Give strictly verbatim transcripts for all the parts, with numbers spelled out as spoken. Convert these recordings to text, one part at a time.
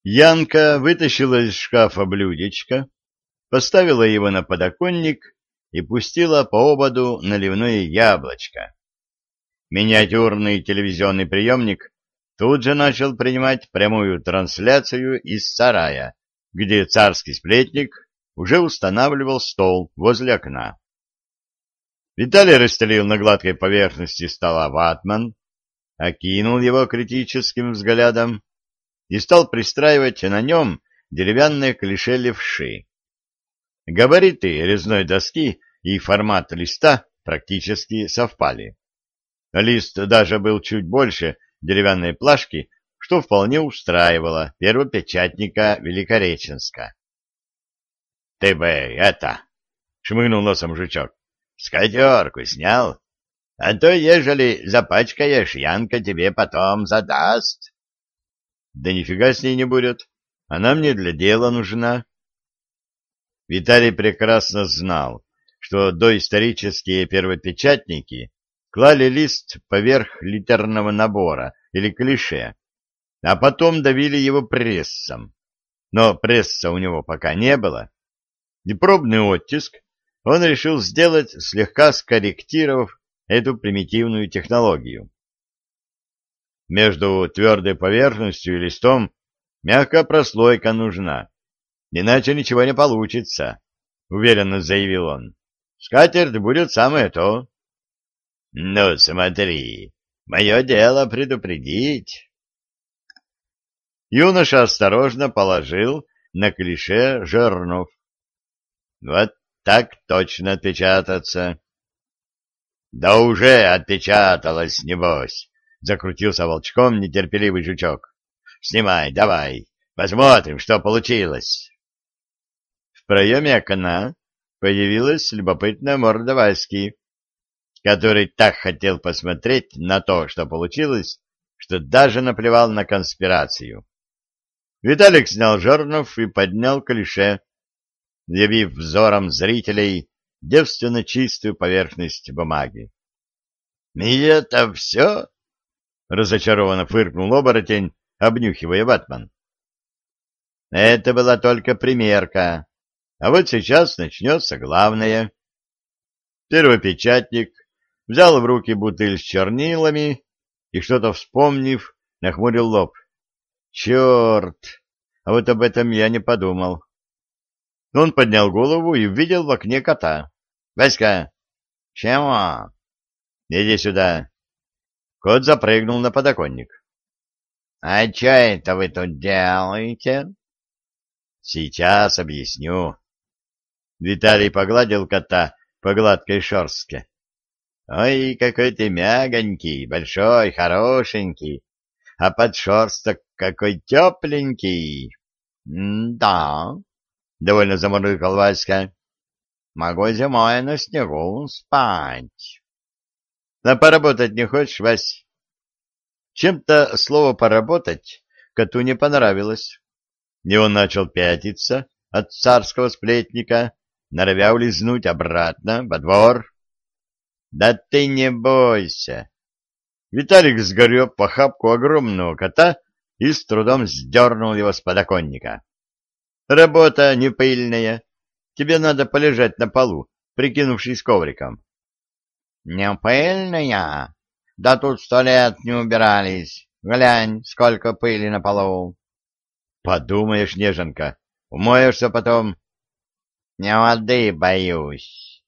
Янка вытащила из шкафа блюдечко, поставила его на подоконник и пустила по ободу наливное яблочко. Миниатюрный телевизионный приемник тут же начал принимать прямую трансляцию из сарая, где царский сплетник уже устанавливал стол возле окна. Виталий расстелил на гладкой поверхности стола ватман, окинул его критическим взглядом и стал пристраивать на нем деревянные клише левши. Габариты резной доски и формат листа практически совпали. Лист даже был чуть больше деревянной плашки, что вполне устраивало первопечатника Великореченска. — Ты бы это... — шмыгнул носом жучок. — Скатерку снял, а то, ежели запачкаешь, Янка тебе потом задаст. — Да нифига с ней не будет, она мне для дела нужна. Виталий прекрасно знал, что доисторические первопечатники клали лист поверх литерного набора или клише, а потом давили его прессом. Но пресса у него пока не было, и пробный оттиск он решил сделать, слегка скорректировав эту примитивную технологию. Между твердой поверхностью и листом мягкая прослойка нужна, иначе ничего не получится, — уверенно заявил он. — Скатерть будет самое то. — Ну, смотри, мое дело предупредить. Юноша осторожно положил на клише жернов. — Вот так точно отпечататься. — Да уже отпечаталось, небось, — закрутился волчком нетерпеливый жучок. — Снимай, давай, посмотрим, что получилось. В проеме окна появилась любопытная морда Васьки, который так хотел посмотреть на то, что получилось, что даже наплевал на конспирацию. Виталик снял жернов и поднял клише, явив взором зрителей девственно чистую поверхность бумаги. — И это все? — разочарованно фыркнул оборотень, обнюхивая ватман. — Это была только примерка, а вот сейчас начнется главное. Первопечатник взял в руки бутыль с чернилами и, что-то вспомнив, нахмурил лоб. — Черт! А вот об этом я не подумал. Он поднял голову и увидел в окне кота. — Васька! — Чего? — Иди сюда. Кот запрыгнул на подоконник. — А что это вы тут делаете? — Сейчас объясню. Виталий погладил кота по гладкой шерстке. — Ой, какой ты мягонький, большой, хорошенький, а подшерсток какой тепленький. — Да, — довольно замурлыкал Васька. — Могу зимой на снегу спать. — А поработать не хочешь, Вась? Чем-то слово «поработать» коту не понравилось, и он начал пятиться от царского сплетника, норовя улизнуть обратно во двор. — Да ты не бойся! Виталик сгреб в охапку огромного кота и с трудом сдернул его с подоконника. — Работа не пыльная. Тебе надо полежать на полу, прикинувшись ковриком. — Не пыльная? Да тут сто лет не убирались. Глянь, сколько пыли на полу. — Подумаешь, неженка, умоешься потом. — Не воды боюсь.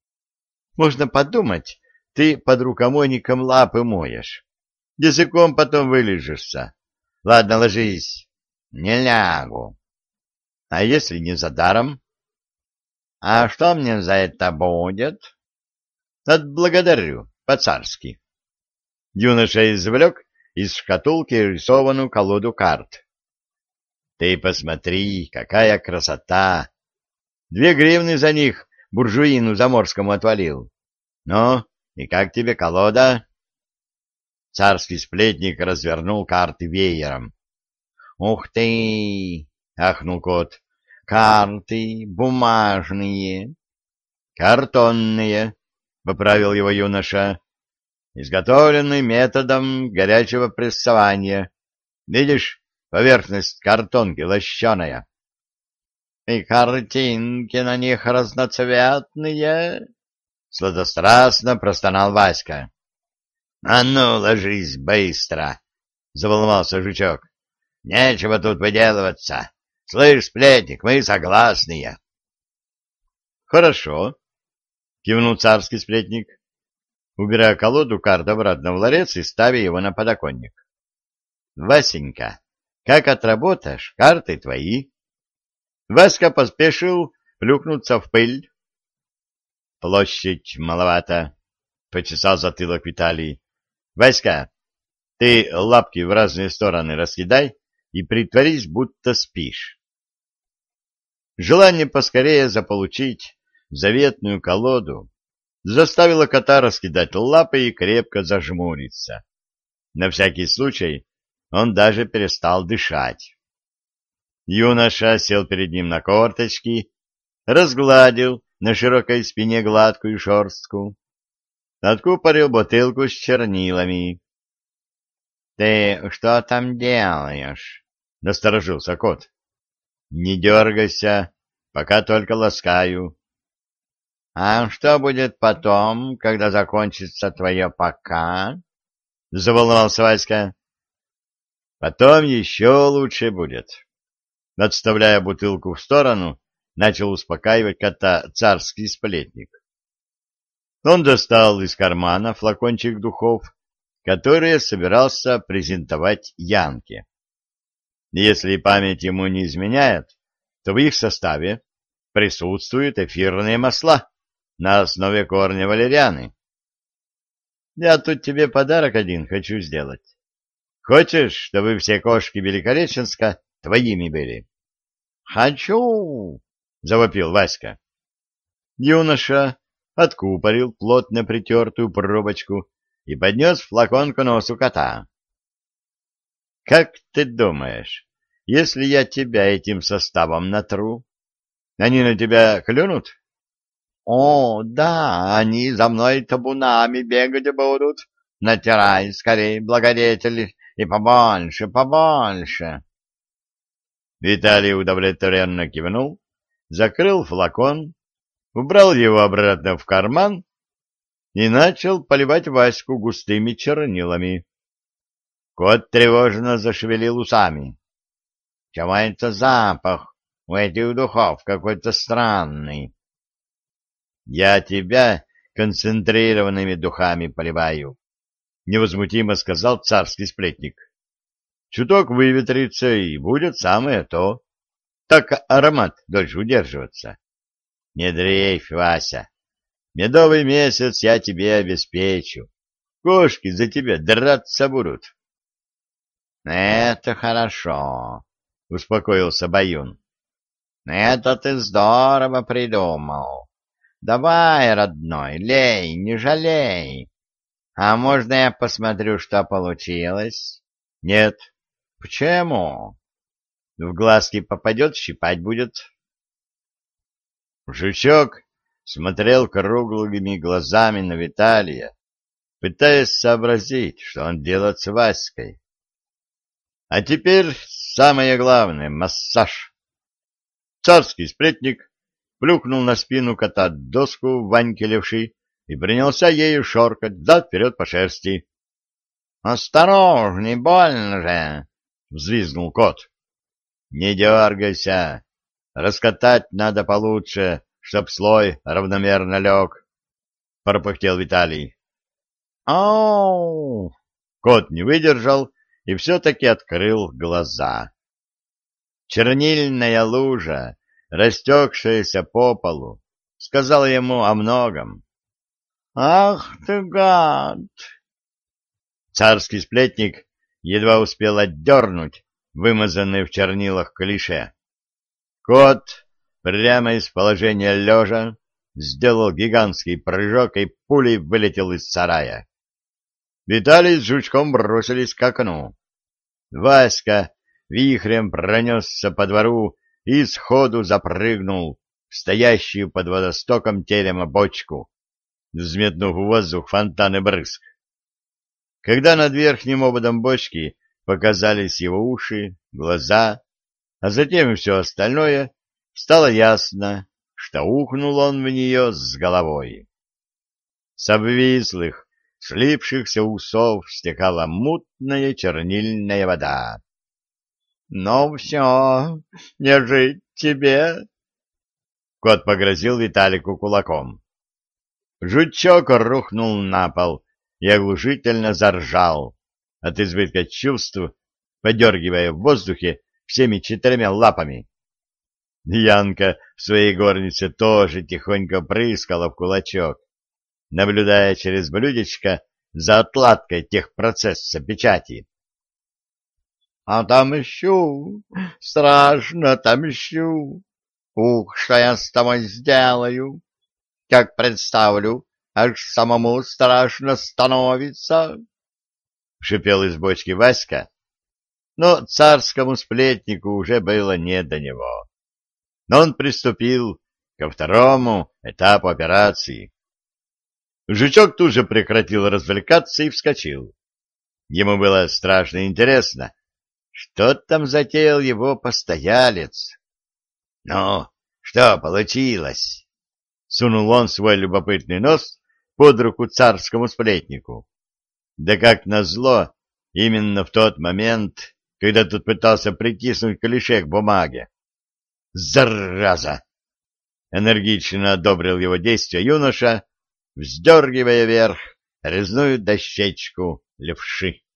— Можно подумать, ты под рукомойником лапы моешь. Языком потом вылежишься. Ладно, ложись. — Не лягу. — А если не за даром? — А что мне за это будет? — Отблагодарю, по-царски. Юноша извлек из шкатулки рисованную колоду карт. — Ты посмотри, какая красота! Две гривны за них буржуину заморскому отвалил. Ну, и как тебе колода? Царский сплетник развернул карты веером. — Ух ты! — ахнул кот. — Карты бумажные. — Картонные, — поправил его юноша. — Изготовленные методом горячего прессования. Видишь, поверхность картонки лощеная. — И картинки на них разноцветные, — сладострастно простонал Васька. — А ну, ложись быстро, — заволновался Жучок. — Нечего тут выделываться. Слышь, сплетник, мы согласные. — Хорошо, — кивнул царский сплетник, убирая колоду карт обратно в ларец и ставя его на подоконник. — Васенька, как отработаешь, карты твои. Васька поспешил плюхнуться в пыль. — Площадь маловато, — почесал затылок Виталий. — Васька, ты лапки в разные стороны раскидай и притворись, будто спишь. Желание поскорее заполучить заветную колоду заставило кота раскидать лапы и крепко зажмуриться. На всякий случай он даже перестал дышать. Юноша сел перед ним на корточки, разгладил на широкой спине гладкую шерстку, откупорил бутылку с чернилами. — Ты что там делаешь? — насторожился кот. — Не дергайся, пока только ласкаю. — А что будет потом, когда закончится твое «пока»? — заволновался Васька. — Потом еще лучше будет. Отставляя бутылку в сторону, начал успокаивать кота царский сплетник. Он достал из кармана флакончик духов, которые собирался презентовать Янке. Если память ему не изменяет, то в их составе присутствуют эфирные масла на основе корня валерианы. Я тут тебе подарок один хочу сделать. Хочешь, чтобы все кошки Великореченска твоими были? — Хочу! — завопил Васька. Юноша откупорил плотно притертую пробочку и поднес флакон к носу кота. — Как ты думаешь, если я тебя этим составом натру, они на тебя клюнут? — О, да, они за мной табунами бегать будут. Натирай скорей, благодетель, и побольше, побольше. Виталий удовлетворенно кивнул, закрыл флакон, убрал его обратно в карман и начал поливать Ваську густыми чернилами. Кот тревожно зашевелил усами. — Чего это запах у этих духов какой-то странный? — Я тебя концентрированными духами поливаю, — невозмутимо сказал царский сплетник. — Чуток выветрится, и будет самое то. Так аромат дольше удерживаться. Не дрейфь, Вася. Медовый месяц я тебе обеспечу. Кошки за тебя драться будут. — Это хорошо, — успокоился Баюн. — Это ты здорово придумал. Давай, родной, лей, не жалей. А можно я посмотрю, что получилось? — Нет. — Почему? — В глазки попадет, щипать будет. Жучок смотрел круглыми глазами на Виталия, пытаясь сообразить, что он делает с Васькой. А теперь самое главное — массаж. Царский сплетник плюхнул на спину кота доску Ваньки левши и принялся ею шоркать взад-вперед по шерсти. — Осторожней, больно же! — взвизгнул кот. — Не дергайся, раскатать надо получше, чтоб слой равномерно лег, — пропыхтел Виталий. — Ау! Кот не выдержал и все-таки открыл глаза. Чернильная лужа, растекшаяся по полу, сказала ему о многом. — Ах ты, гад! Царский сплетник едва успел отдернуть вымазанное в чернилах клише. Кот прямо из положения лежа сделал гигантский прыжок и пулей вылетел из сарая. Виталий с Жучком бросились к окну. Васька вихрем пронесся по двору и сходу запрыгнул в стоящую под водостоком терема бочку, взметнув в воздух фонтаны брызг. Когда над верхним ободом бочки показались его уши, глаза, а затем и все остальное, стало ясно, что ухнул он в нее с головой. С обвислых, слипшихся усов стекала мутная чернильная вода. — Ну все, не жить тебе! — кот погрозил Виталику кулаком. Жучок рухнул на пол и оглушительно заржал от избытка чувств, подергивая в воздухе всеми четырьмя лапами. Янка в своей горнице тоже тихонько прыскала в кулачок, наблюдая через блюдечко за отладкой техпроцесса печати. — Отомщу, страшно отомщу. Ух, что я с тобой сделаю! Как представлю, аж самому страшно становится! — шипел из бочки Васька, но царскому сплетнику уже было не до него. Но он приступил ко второму этапу операции. Жучок тут же прекратил развлекаться и вскочил. Ему было страшно интересно, что там затеял его постоялец. — Ну, что получилось? — сунул он свой любопытный нос под руку царскому сплетнику. Да как назло, именно в тот момент, когда тот пытался притиснуть клише к бумаге. «Зараза!» — энергично одобрил его действия юноша, вздергивая вверх резную дощечку левши.